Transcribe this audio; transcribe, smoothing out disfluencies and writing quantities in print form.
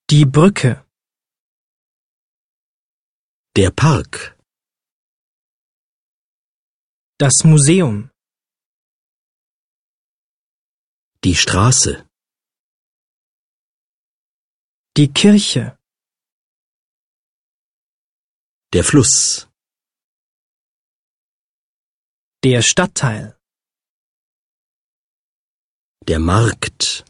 Die Brücke. Der Park. Das Museum. Die Straße. Die Kirche. Der Fluss. Der Stadtteil. Der Markt.